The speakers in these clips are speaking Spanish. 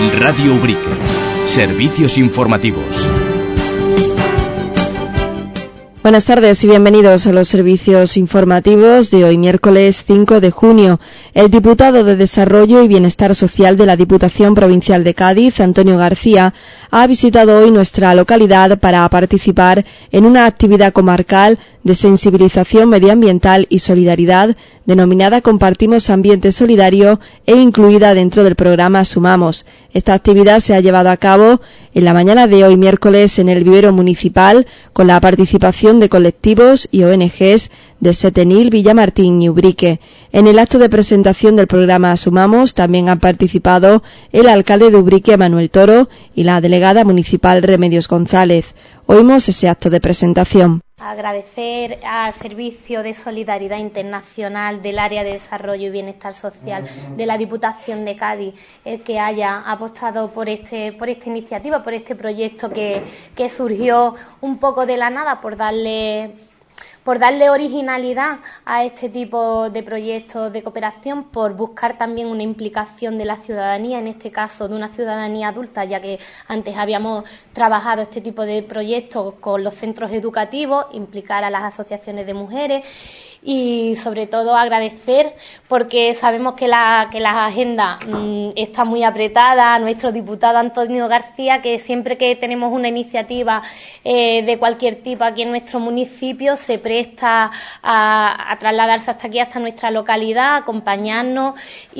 Radio Ubrique. Servicios informativos. Buenas tardes y bienvenidos a los servicios informativos de hoy, miércoles 5 de junio. El diputado de Desarrollo y Bienestar Social de la Diputación Provincial de Cádiz, Antonio García, ha visitado hoy nuestra localidad para participar en una actividad comarcal de sensibilización medioambiental y solidaridad denominada Compartimos Ambiente Solidario e incluida dentro del programa Sumamos. Esta actividad se ha llevado a cabo en la mañana de hoy, miércoles, en el vivero municipal con la participación de colectivos y ONGs de Setenil, Villamartín y Ubrique. En el acto de presentación del programa Sumamos también han participado el alcalde de Ubrique, Manuel Toro, y la delegada municipal Remedios González. Oímos ese acto de presentación. Agradecer al Servicio de Solidaridad Internacional del Área de Desarrollo y Bienestar Social de la Diputación de Cádiz el que haya apostado por esta iniciativa, por este proyecto que surgió un poco de la nada, por darle originalidad a este tipo de proyectos de cooperación, por buscar también una implicación de la ciudadanía, en este caso de una ciudadanía adulta, ya que antes habíamos trabajado este tipo de proyectos con los centros educativos, implicar a las asociaciones de mujeres y sobre todo agradecer, porque sabemos que la agenda está muy apretada, a nuestro diputado Antonio García, que siempre que tenemos una iniciativa de cualquier tipo aquí en nuestro municipio se presta a trasladarse hasta aquí, hasta nuestra localidad, a acompañarnos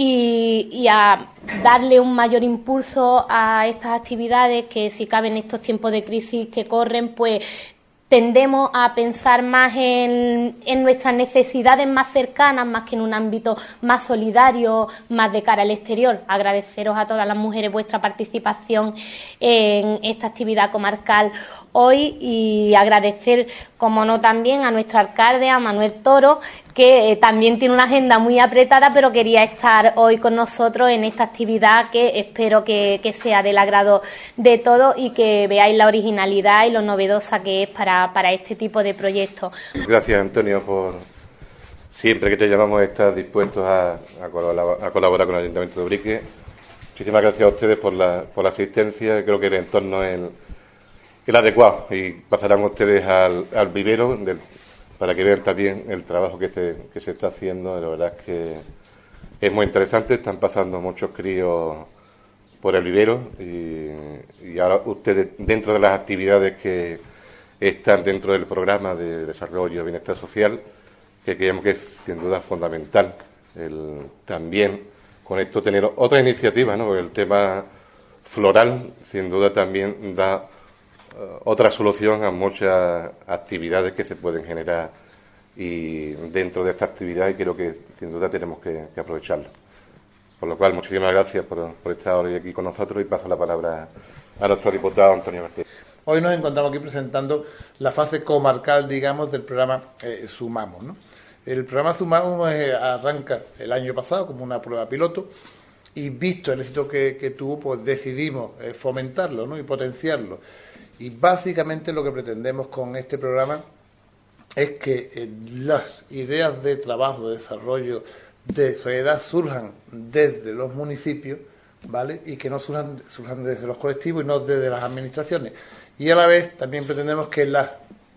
y a darle un mayor impulso a estas actividades que, si cabe en estos tiempos de crisis que corren, pues tendemos a pensar más en nuestras necesidades más cercanas, más que en un ámbito más solidario, más de cara al exterior. Agradeceros a todas las mujeres vuestra participación en esta actividad comarcal hoy y agradecer, como no, también a nuestro alcalde, a Manuel Toro, que también tiene una agenda muy apretada, pero quería estar hoy con nosotros en esta actividad que espero que sea del agrado de todos y que veáis la originalidad y lo novedosa que es para este tipo de proyectos. Gracias, Antonio, por siempre que te llamamos estar dispuestos a colaborar con el Ayuntamiento de Ubrique. Muchísimas gracias a ustedes por la asistencia. Creo que el entorno es el adecuado y pasarán ustedes al vivero para que vean también el trabajo que se está haciendo. La verdad es que es muy interesante. Están pasando muchos críos por el vivero y ahora ustedes, dentro de las actividades que están dentro del programa de desarrollo y bienestar social, que creemos que es sin duda fundamental también con esto tener otra iniciativa, ¿no? Porque el tema floral sin duda también da otra solución a muchas actividades que se pueden generar, y dentro de esta actividad creo que sin duda tenemos que aprovecharlo. Por lo cual, muchísimas gracias por estar hoy aquí con nosotros y paso la palabra a nuestro diputado Antonio García. Hoy nos encontramos aquí presentando la fase comarcal, digamos, del programa Sumamos, ¿no? El programa Sumamos arranca el año pasado como una prueba piloto y, visto el éxito que tuvo, pues decidimos fomentarlo, ¿no? Y potenciarlo. Y básicamente lo que pretendemos con este programa es que las ideas de trabajo, de desarrollo, de solidaridad surjan desde los municipios, ¿vale? Y que no surjan desde los colectivos y no desde las administraciones. Y a la vez también pretendemos que las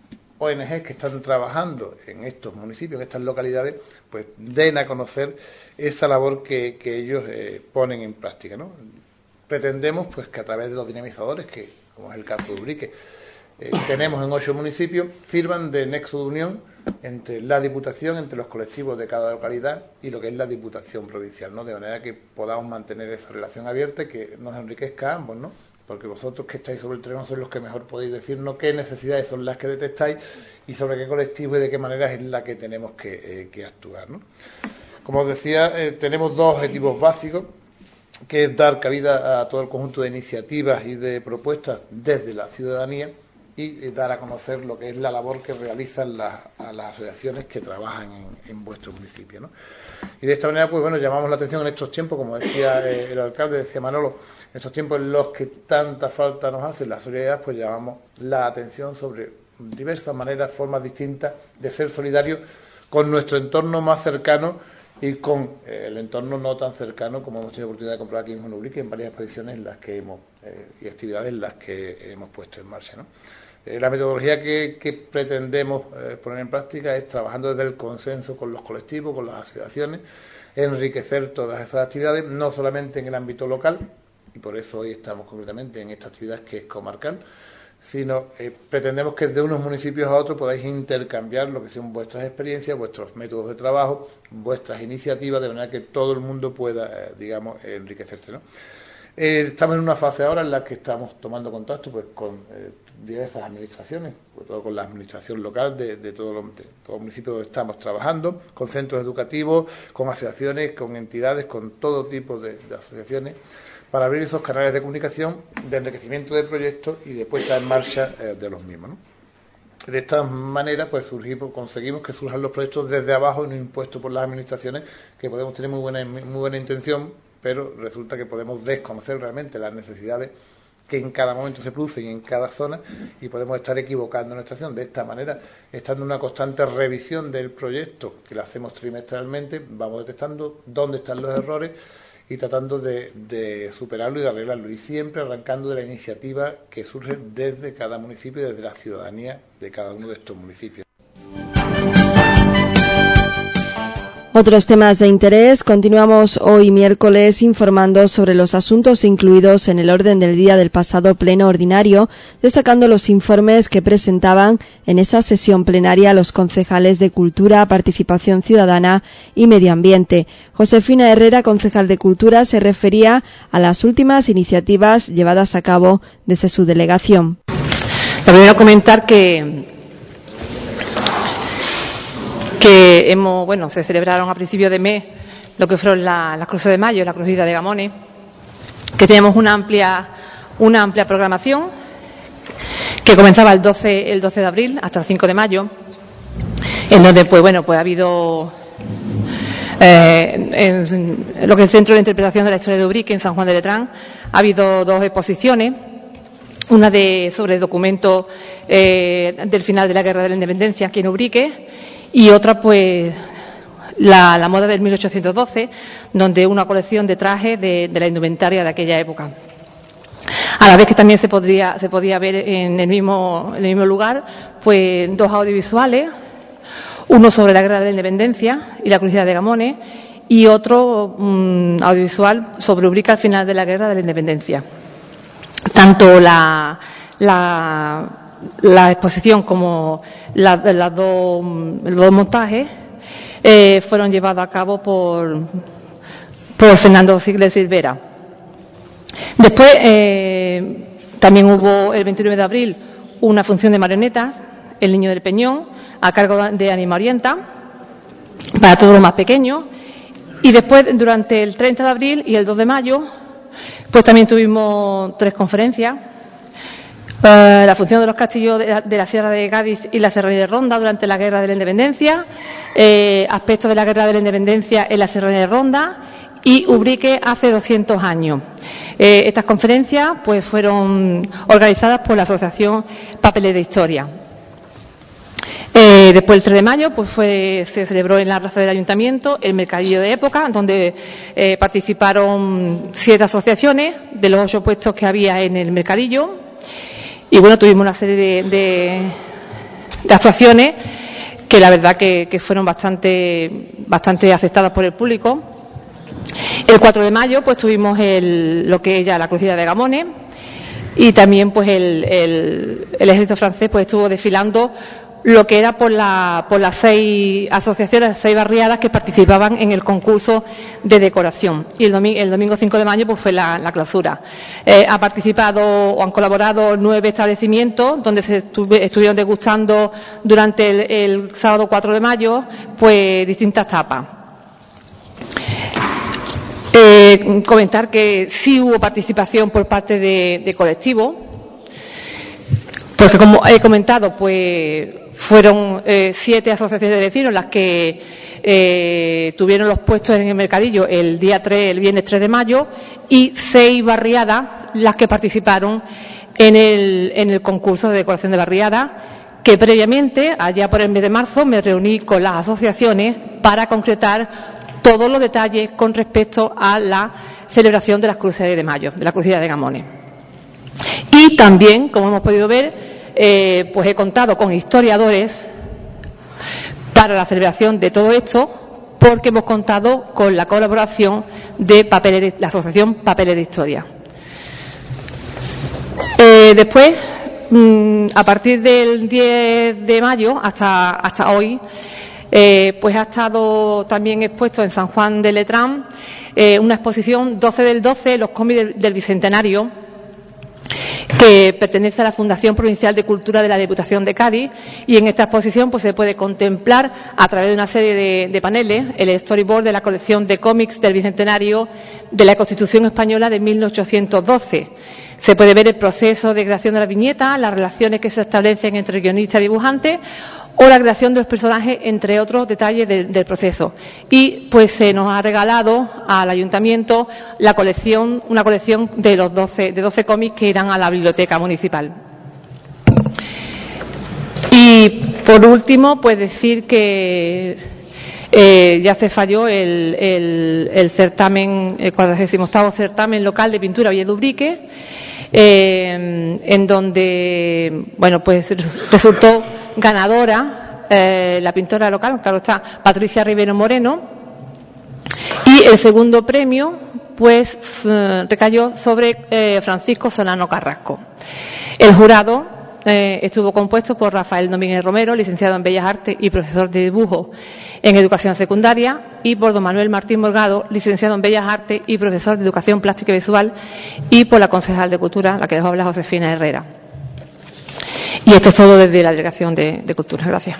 ONG que están trabajando en estos municipios, en estas localidades, pues den a conocer esa labor que ellos ponen en práctica, ¿no? Pretendemos pues que a través de los dinamizadores, que como es el caso de Ubrique, tenemos en 8 municipios, sirvan de nexo de unión entre la Diputación, entre los colectivos de cada localidad y lo que es la Diputación Provincial, ¿no? De manera que podamos mantener esa relación abierta y que nos enriquezca a ambos, ¿no? Porque vosotros que estáis sobre el terreno sois los que mejor podéis decirnos qué necesidades son las que detectáis y sobre qué colectivo y de qué manera es la que tenemos que actuar, ¿no? Como os decía, tenemos 2 objetivos básicos, que es dar cabida a todo el conjunto de iniciativas y de propuestas desde la ciudadanía y dar a conocer lo que es la labor que realizan las asociaciones que trabajan en vuestro municipio, ¿no? Y de esta manera, pues bueno, llamamos la atención en estos tiempos, como decía el alcalde, decía Manolo, en estos tiempos en los que tanta falta nos hace la solidaridad, pues llamamos la atención sobre diversas maneras, formas distintas de ser solidarios con nuestro entorno más cercano y con el entorno no tan cercano como hemos tenido oportunidad de comprobar aquí mismo en Ubrique en varias exposiciones en las que y actividades en las que hemos puesto en marcha, ¿no? La metodología que pretendemos poner en práctica es trabajando desde el consenso con los colectivos, con las asociaciones, enriquecer todas esas actividades, no solamente en el ámbito local, y por eso hoy estamos concretamente en esta actividad que es comarcal, sino pretendemos que de unos municipios a otros podáis intercambiar lo que son vuestras experiencias, vuestros métodos de trabajo, vuestras iniciativas, de manera que todo el mundo pueda, digamos, enriquecerse, ¿no? Estamos en una fase ahora en la que estamos tomando contacto pues con diversas administraciones, sobre todo con la administración local de todo el municipio donde estamos trabajando, con centros educativos, con asociaciones, con entidades, con todo tipo de asociaciones, para abrir esos canales de comunicación, de enriquecimiento de proyectos y de puesta en marcha de los mismos, ¿no? De esta manera pues conseguimos que surjan los proyectos desde abajo y no impuestos por las administraciones, que podemos tener muy buena intención, pero resulta que podemos desconocer realmente las necesidades que en cada momento se producen en cada zona y podemos estar equivocando nuestra acción. De esta manera, estando en una constante revisión del proyecto, que lo hacemos trimestralmente, vamos detectando dónde están los errores y tratando de superarlo y de arreglarlo, y siempre arrancando de la iniciativa que surge desde cada municipio y desde la ciudadanía de cada uno de estos municipios. Otros temas de interés. Continuamos hoy miércoles informando sobre los asuntos incluidos en el orden del día del pasado pleno ordinario, destacando los informes que presentaban en esa sesión plenaria los concejales de Cultura, Participación Ciudadana y Medio Ambiente. Josefina Herrera, concejal de Cultura, se refería a las últimas iniciativas llevadas a cabo desde su delegación. Primero comentar que se celebraron a principios de mes lo que fueron las Cruces de Mayo, la Crujida de Gamones, que tenemos una amplia programación que comenzaba el 12 de abril hasta el 5 de mayo, en donde ha habido en lo que es el Centro de Interpretación de la Historia de Ubrique, en San Juan de Letrán, ha habido dos exposiciones, una sobre documentos del final de la Guerra de la Independencia aquí en Ubrique, y otra, pues, la moda del 1812, donde una colección de trajes de la indumentaria de aquella época. A la vez que también se podía ver en el mismo lugar, pues, dos audiovisuales, uno sobre la Guerra de la Independencia y la Crujida de Gamones, y otro audiovisual sobre Ubrique al final de la Guerra de la Independencia. Tanto la exposición como los dos montajes fueron llevados a cabo por Fernando Sigler Silvera. Después también hubo el 29 de abril una función de marionetas, El Niño del Peñón, a cargo de Anima Orienta, para todos los más pequeños. Y después, durante el 30 de abril y el 2 de mayo, pues también tuvimos 3 conferencias. La función de los castillos de la Sierra de Cádiz y la Serranía de Ronda durante la Guerra de la Independencia, aspectos de la Guerra de la Independencia en la Serranía de Ronda y Ubrique hace 200 años. Estas conferencias pues fueron organizadas por la Asociación Papeles de Historia. Después, el 3 de mayo, pues se celebró en la plaza del Ayuntamiento el mercadillo de época, donde participaron 7 asociaciones de los 8 puestos que había en el mercadillo. Y bueno, tuvimos una serie de actuaciones que la verdad que fueron bastante aceptadas por el público. El 4 de mayo pues tuvimos lo que es ya la Crujida de Gamones, y también pues el ejército francés pues estuvo desfilando lo que era por las 6 asociaciones, 6 barriadas que participaban en el concurso de decoración. Y el domingo 5 de mayo pues fue la clausura. Ha participado o han colaborado 9 establecimientos donde se estuvieron degustando durante el sábado 4 de mayo pues distintas tapas. Comentar que sí hubo participación por parte de colectivos, porque como he comentado, pues fueron 7 asociaciones de vecinos las que tuvieron los puestos en el mercadillo el viernes 3 de mayo, y 6 barriadas las que participaron en el concurso de decoración de barriada, que previamente, allá por el mes de marzo, me reuní con las asociaciones para concretar todos los detalles con respecto a la celebración de las Cruces de Mayo, de la Crucilla de Gamones. Y también, como hemos podido ver, pues he contado con historiadores para la celebración de todo esto, porque hemos contado con la colaboración de la Asociación Papeles de Historia. Después, a partir del 10 de mayo hasta hoy, pues ha estado también expuesto en San Juan de Letrán una exposición 12 del 12, los cómics del Bicentenario, que pertenece a la Fundación Provincial de Cultura de la Diputación de Cádiz, y en esta exposición pues se puede contemplar a través de una serie de paneles el storyboard de la colección de cómics del Bicentenario de la Constitución Española de 1812. Se puede ver el proceso de creación de la viñeta, las relaciones que se establecen entre guionista y dibujante, o la creación de los personajes, entre otros detalles del proceso. Y pues se nos ha regalado al Ayuntamiento una colección de 12 cómics que irán a la biblioteca municipal. Y por último, pues decir que ya se falló el certamen, el 48º certamen local de pintura Valle de Ubrique, en donde, bueno, pues resultó ganadora la pintora local, claro está, Patricia Rivero Moreno, y el segundo premio pues recayó sobre Francisco Solano Carrasco. El jurado estuvo compuesto por Rafael Domínguez Romero, licenciado en Bellas Artes y profesor de dibujo en Educación Secundaria, y por don Manuel Martín Morgado, licenciado en Bellas Artes y profesor de Educación Plástica y Visual, y por la concejal de Cultura, la que les habla, Josefina Herrera. Y esto es todo desde la Delegación de Cultura. Gracias.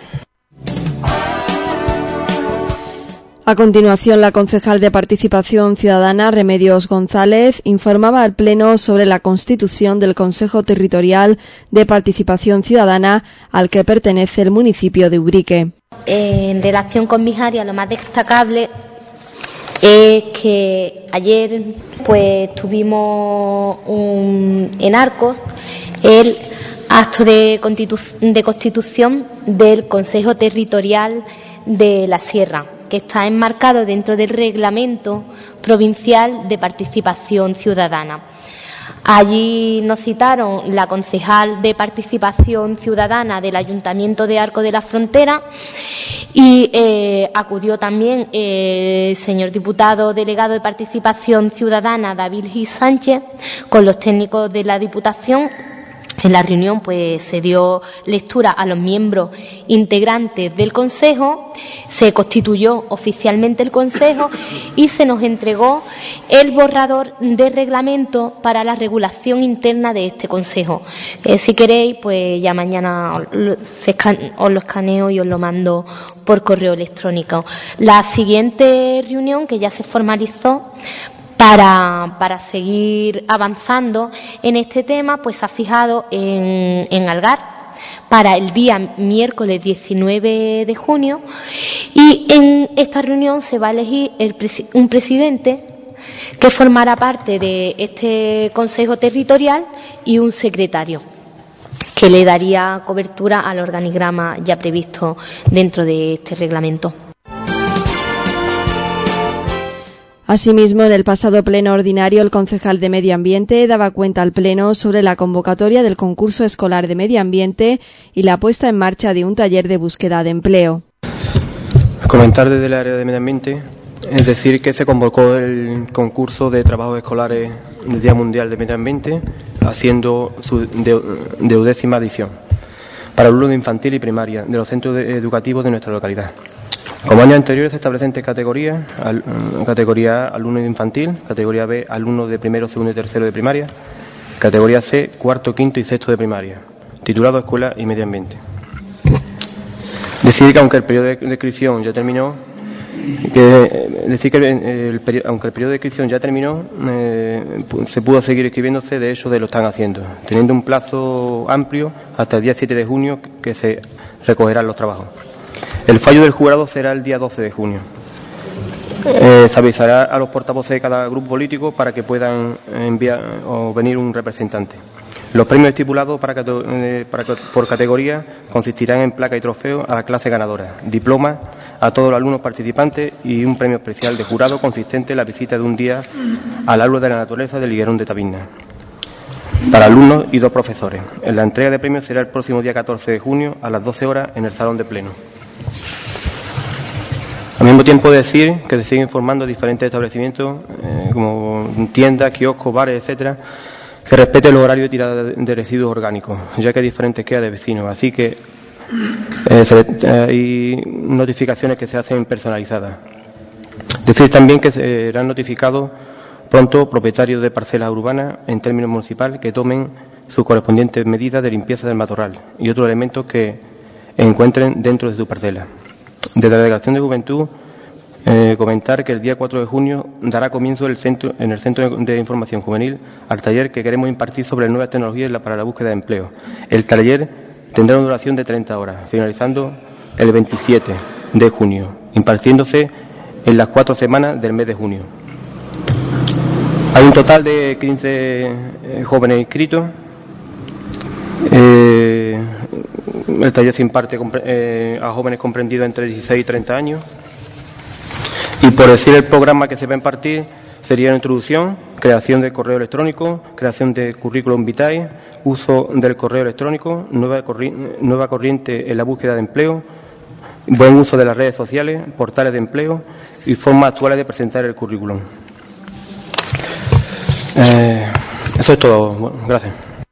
A continuación, la concejal de Participación Ciudadana, Remedios González, informaba al Pleno sobre la constitución del Consejo Territorial de Participación Ciudadana al que pertenece el municipio de Ubrique. En relación con mis áreas, lo más destacable es que ayer pues tuvimos en Arcos el acto de constitución del Consejo Territorial de la Sierra, que está enmarcado dentro del Reglamento Provincial de Participación Ciudadana. Allí nos citaron la concejal de Participación Ciudadana del Ayuntamiento de Arcos de la Frontera y acudió también el señor diputado delegado de Participación Ciudadana, David Gil Sánchez, con los técnicos de la Diputación. En la reunión pues se dio lectura a los miembros integrantes del Consejo, se constituyó oficialmente el Consejo y se nos entregó el borrador de reglamento para la regulación interna de este Consejo. Si queréis, pues ya mañana os lo escaneo y os lo mando por correo electrónico. La siguiente reunión, que ya se formalizó, para seguir avanzando en este tema, pues se ha fijado en Algar para el día miércoles 19 de junio, y en esta reunión se va a elegir un presidente que formará parte de este Consejo Territorial y un secretario que le daría cobertura al organigrama ya previsto dentro de este reglamento. Asimismo, en el pasado pleno ordinario, el concejal de Medio Ambiente daba cuenta al Pleno sobre la convocatoria del concurso escolar de Medio Ambiente y la puesta en marcha de un taller de búsqueda de empleo. Comentar desde el área de Medio Ambiente, es decir, que se convocó el concurso de trabajos escolares del Día Mundial de Medio Ambiente, haciendo su 10ª edición, para alumnos de infantil y primaria de los centros educativos de nuestra localidad. Como años anteriores, se establecen tres categorías: categoría A, alumno de infantil; categoría B, alumnos de primero, segundo y tercero de primaria; categoría C, cuarto, quinto y sexto de primaria, titulado Escuela y Medio Ambiente. Decir que aunque el periodo de inscripción ya terminó, se pudo seguir inscribiéndose. De hecho, lo están haciendo, teniendo un plazo amplio hasta el día 7 de junio que se recogerán los trabajos. El fallo del jurado será el día 12 de junio. Se avisará a los portavoces de cada grupo político para que puedan enviar o venir un representante. Los premios estipulados por categoría consistirán en placa y trofeo a la clase ganadora, diploma a todos los alumnos participantes y un premio especial de jurado consistente en la visita de un día al aula de la naturaleza del Higuerón de Taberna, para alumnos y 2 profesores. La entrega de premios será el próximo día 14 de junio a las 12 horas en el Salón de Pleno. Al mismo tiempo decir que se siguen formando diferentes establecimientos como tiendas, kioscos, bares, etcétera, que respeten los horarios de tirada de residuos orgánicos, ya que hay diferentes quejas de vecinos. Así que hay notificaciones que se hacen personalizadas. Decir también que serán notificados pronto propietarios de parcelas urbanas en términos municipales que tomen sus correspondientes medidas de limpieza del matorral y otros elementos que encuentren dentro de su parcela. Desde la Delegación de Juventud, comentar que el día 4 de junio dará comienzo en el Centro de Información Juvenil al taller que queremos impartir sobre nuevas tecnologías para la búsqueda de empleo. El taller tendrá una duración de 30 horas, finalizando el 27 de junio, impartiéndose en las 4 semanas del mes de junio. Hay un total de 15 jóvenes inscritos. El taller se imparte a jóvenes comprendidos entre 16 y 30 años. Y por decir el programa que se va a impartir sería una introducción, creación de correo electrónico, creación de currículum vitae, uso del correo electrónico, nueva corriente en la búsqueda de empleo, buen uso de las redes sociales, portales de empleo y formas actuales de presentar el currículum. Eso es todo. Bueno, gracias.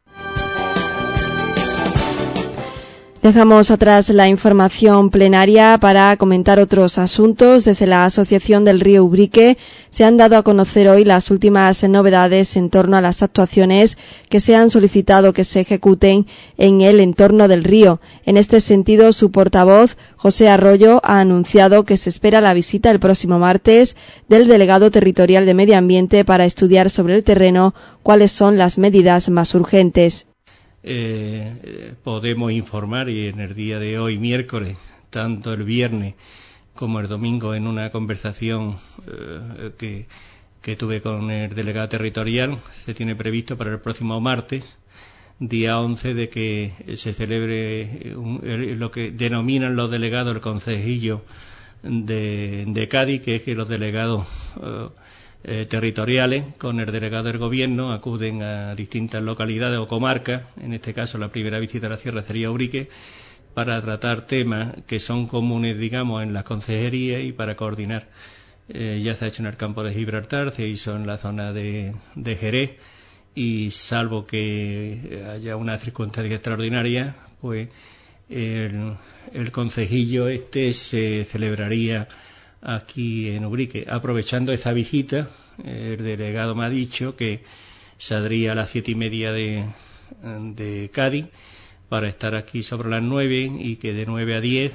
Dejamos atrás la información plenaria para comentar otros asuntos. Desde la Asociación del Río Ubrique se han dado a conocer hoy las últimas novedades en torno a las actuaciones que se han solicitado que se ejecuten en el entorno del río. En este sentido, su portavoz, José Arroyo, ha anunciado que se espera la visita el próximo martes del delegado territorial de Medio Ambiente para estudiar sobre el terreno cuáles son las medidas más urgentes. Podemos informar, y en el día de hoy, miércoles, tanto el viernes como el domingo, en una conversación que tuve con el delegado territorial, se tiene previsto para el próximo martes, día 11, de que se celebre lo que denominan los delegados el concejillo de Cádiz, que es que los delegados territoriales con el delegado del gobierno acuden a distintas localidades o comarcas. En este caso, la primera visita a la sierra sería Ubrique, para tratar temas que son comunes, digamos, en las consejerías y para coordinar. Ya se ha hecho en el campo de Gibraltar, se hizo en la zona de Jerez, y salvo que haya una circunstancia extraordinaria, pues el concejillo se celebraría aquí en Ubrique. Aprovechando esa visita, el delegado me ha dicho que saldría a las 7:30 de Cádiz para estar aquí sobre las 9, y que de 9 a 10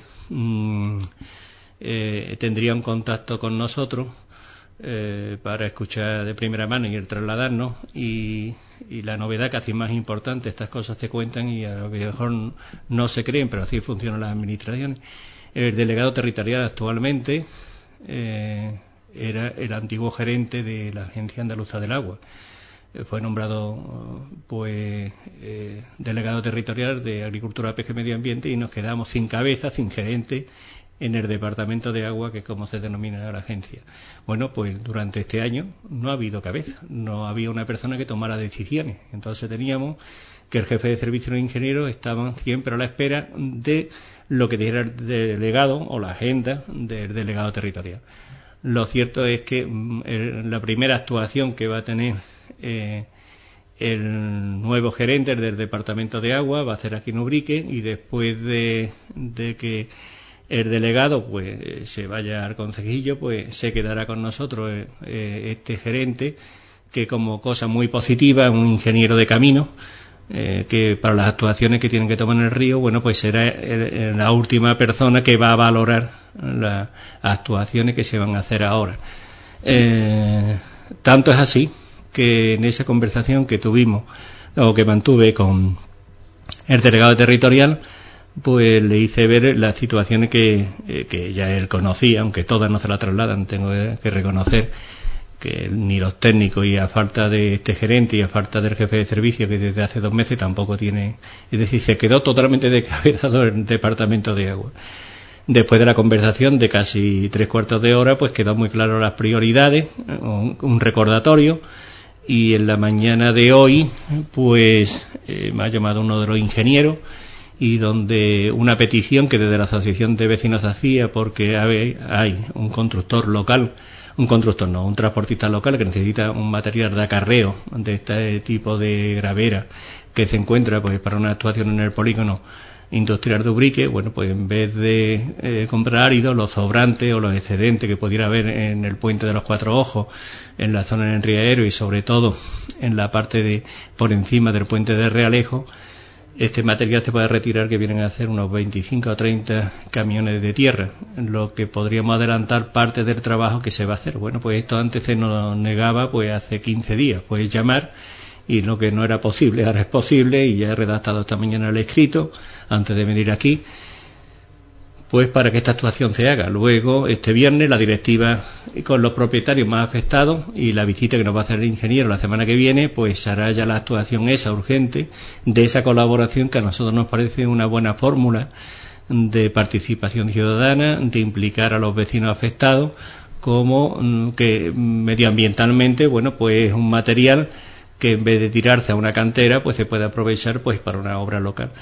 tendría un contacto con nosotros para escuchar de primera mano y el trasladarnos, y la novedad, casi más importante, estas cosas se cuentan y a lo mejor no se creen, pero así funcionan las administraciones. El delegado territorial actualmente era el antiguo gerente de la Agencia Andaluza del Agua. Fue nombrado delegado territorial de Agricultura, Pesca y Medio Ambiente, y nos quedamos sin cabeza, sin gerente en el Departamento de Agua, que es como se denomina la agencia. Bueno, pues durante este año no ha habido cabeza, no había una persona que tomara decisiones. Entonces teníamos que el jefe de servicio y los ingenieros estaban siempre a la espera de lo que dijera el delegado o la agenda del delegado territorial. Lo cierto es que la primera actuación que va a tener el nuevo gerente del Departamento de Agua va a ser aquí en Ubrique, y después de que el delegado se vaya al concejillo, pues se quedará con nosotros este gerente, que como cosa muy positiva, un ingeniero de camino, que para las actuaciones que tienen que tomar en el río, bueno, pues será la última persona que va a valorar las actuaciones que se van a hacer ahora. Tanto es así que en esa conversación que tuvimos, o que mantuve con el delegado territorial, pues le hice ver las situaciones que ya él conocía, aunque todas no se las trasladan, tengo que reconocer que ni los técnicos, y a falta de este gerente y a falta del jefe de servicio, que desde hace 2 meses tampoco tiene, es decir, se quedó totalmente descabezado el departamento de agua. Después de la conversación de casi 3/4 de hora, pues quedó muy claro las prioridades, un recordatorio, y en la mañana de hoy, pues me ha llamado uno de los ingenieros, y donde una petición que desde la asociación de vecinos hacía, porque hay un constructor local, un transportista local que necesita un material de acarreo de este tipo de gravera que se encuentra pues para una actuación en el polígono industrial de Ubrique. Bueno, pues en vez de comprar áridos, los sobrantes o los excedentes que pudiera haber en el puente de los Cuatro Ojos, en la zona del Enriaero y sobre todo en la parte de por encima del puente de Realejo, este material se puede retirar, que vienen a hacer unos 25 o 30 camiones de tierra, lo que podríamos adelantar parte del trabajo que se va a hacer. Bueno, pues esto antes se nos negaba pues hace 15 días, pues llamar, y lo que no era posible ahora es posible, y ya he redactado esta mañana el escrito antes de venir aquí, pues para que esta actuación se haga. Luego, este viernes, la directiva con los propietarios más afectados y la visita que nos va a hacer el ingeniero la semana que viene, pues hará ya la actuación esa urgente de esa colaboración que a nosotros nos parece una buena fórmula de participación ciudadana, de implicar a los vecinos afectados, como que medioambientalmente, bueno, pues es un material que en vez de tirarse a una cantera, pues se puede aprovechar pues para una obra local.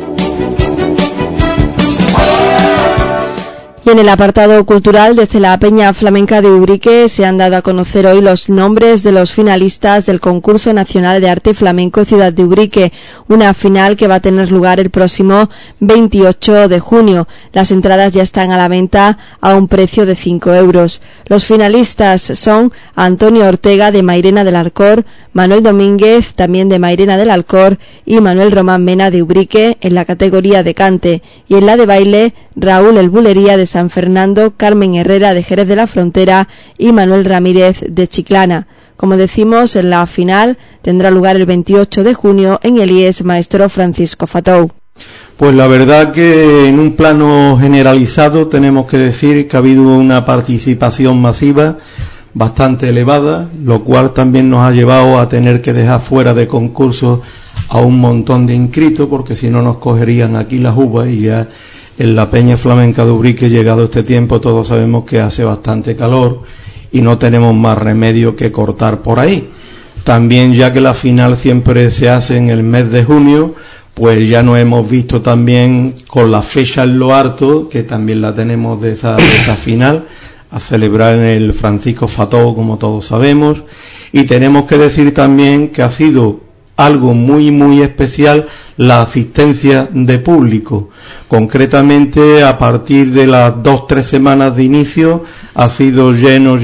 Y en el apartado cultural, desde la Peña Flamenca de Ubrique se han dado a conocer hoy los nombres de los finalistas del Concurso Nacional de Arte Flamenco Ciudad de Ubrique, una final que va a tener lugar el próximo 28 de junio. Las entradas ya están a la venta a un precio de 5 euros. Los finalistas son Antonio Ortega de Mairena del Alcor, Manuel Domínguez también de Mairena del Alcor y Manuel Román Mena de Ubrique en la categoría de cante, y en la de baile Raúl El Bulería de San Fernando, Carmen Herrera de Jerez de la Frontera y Manuel Ramírez de Chiclana. Como decimos, en la final tendrá lugar el 28 de junio en el IES Maestro Francisco Fatou. Pues la verdad que en un plano generalizado tenemos que decir que ha habido una participación masiva bastante elevada, lo cual también nos ha llevado a tener que dejar fuera de concurso a un montón de inscritos, porque si no nos cogerían aquí las uvas, y ya en la Peña Flamenca de Ubrique, llegado este tiempo, todos sabemos que hace bastante calor y no tenemos más remedio que cortar por ahí. También, ya que la final siempre se hace en el mes de junio, pues ya nos hemos visto también con la fecha en lo harto, que también la tenemos de esa final, a celebrar en el Francisco Fatou, como todos sabemos. Y tenemos que decir también que ha sido algo muy muy especial la asistencia de público. Concretamente, a partir de las 2-3 semanas de inicio ha sido lleno,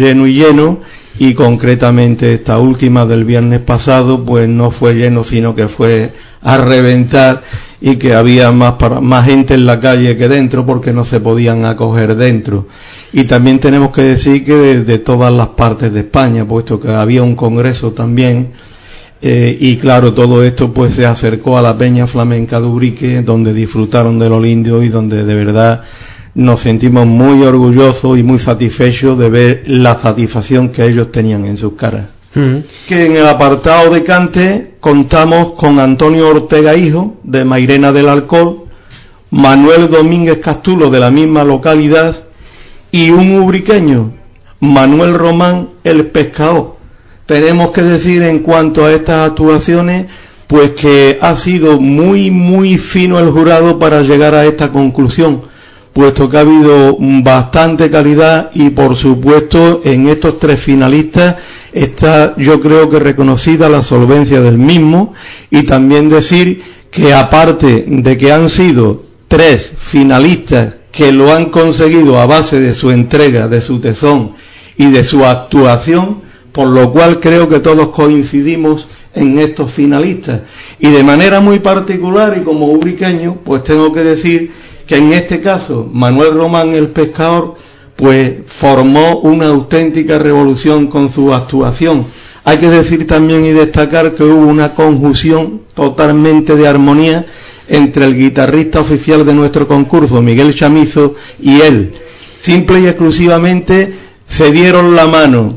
y concretamente esta última del viernes pasado pues no fue lleno, sino que fue a reventar, y que había más gente en la calle que dentro, porque no se podían acoger dentro. Y también tenemos que decir que de todas las partes de España, puesto que había un congreso también. Y claro, todo esto pues se acercó a la Peña Flamenca de Ubrique, donde disfrutaron de lo lindo y donde de verdad nos sentimos muy orgullosos y muy satisfechos de ver la satisfacción que ellos tenían en sus caras. Que en el apartado de cante contamos con Antonio Ortega Hijo de Mairena del Alcor, Manuel Domínguez Castulo de la misma localidad y un ubriqueño, Manuel Román el Pescador. Tenemos que decir en cuanto a estas actuaciones, pues que ha sido muy muy fino el jurado para llegar a esta conclusión, puesto que ha habido bastante calidad, y por supuesto en estos 3 finalistas está, yo creo que reconocida la solvencia del mismo. Y también decir que aparte de que han sido 3 finalistas que lo han conseguido a base de su entrega, de su tesón y de su actuación, por lo cual creo que todos coincidimos en estos finalistas. Y de manera muy particular, y como ubriqueño, pues tengo que decir que en este caso Manuel Román el Pescador pues formó una auténtica revolución con su actuación. Hay que decir también y destacar que hubo una conjunción totalmente de armonía entre el guitarrista oficial de nuestro concurso, Miguel Chamizo, y él. Simple y exclusivamente se dieron la mano,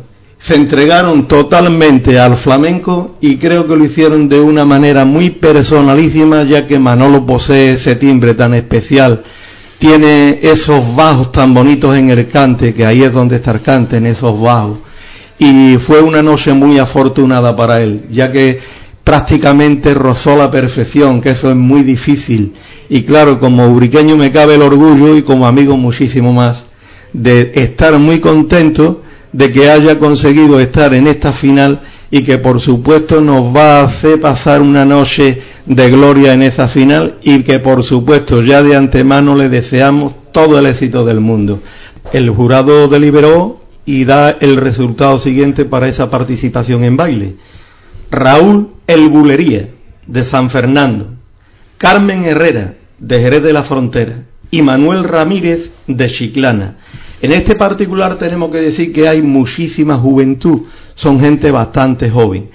se entregaron totalmente al flamenco y creo que lo hicieron de una manera muy personalísima, ya que Manolo posee ese timbre tan especial, tiene esos bajos tan bonitos en el cante, que ahí es donde está el cante, en esos bajos, y fue una noche muy afortunada para él, ya que prácticamente rozó la perfección, que eso es muy difícil, y claro, como ubriqueño me cabe el orgullo y como amigo muchísimo más, de estar muy contento de que haya conseguido estar en esta final y que por supuesto nos va a hacer pasar una noche de gloria en esa final y que por supuesto ya de antemano le deseamos todo el éxito del mundo. El jurado deliberó y da el resultado siguiente para esa participación en baile. Raúl El Bulería, de San Fernando, Carmen Herrera, de Jerez de la Frontera, y Manuel Ramírez, de Chiclana. En este particular tenemos que decir que hay muchísima juventud, son gente bastante joven.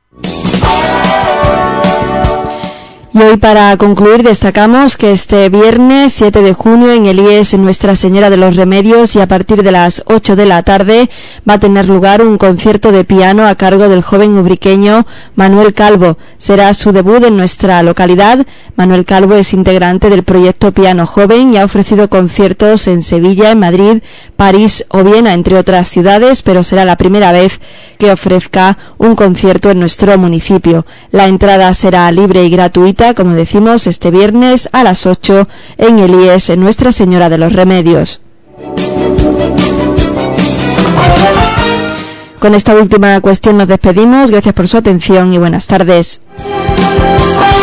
Y hoy, para concluir, destacamos que este viernes 7 de junio en el IES Nuestra Señora de los Remedios, y a partir de las 8 de la tarde va a tener lugar un concierto de piano a cargo del joven ubriqueño Manuel Calvo. Será su debut en nuestra localidad. Manuel Calvo es integrante del proyecto Piano Joven y ha ofrecido conciertos en Sevilla, en Madrid, París o Viena, entre otras ciudades, pero será la primera vez que ofrezca un concierto en nuestro municipio. La entrada será libre y gratuita, como decimos, este viernes a las 8 en el IES en Nuestra Señora de los Remedios. Con esta última cuestión nos despedimos. Gracias por su atención y buenas tardes.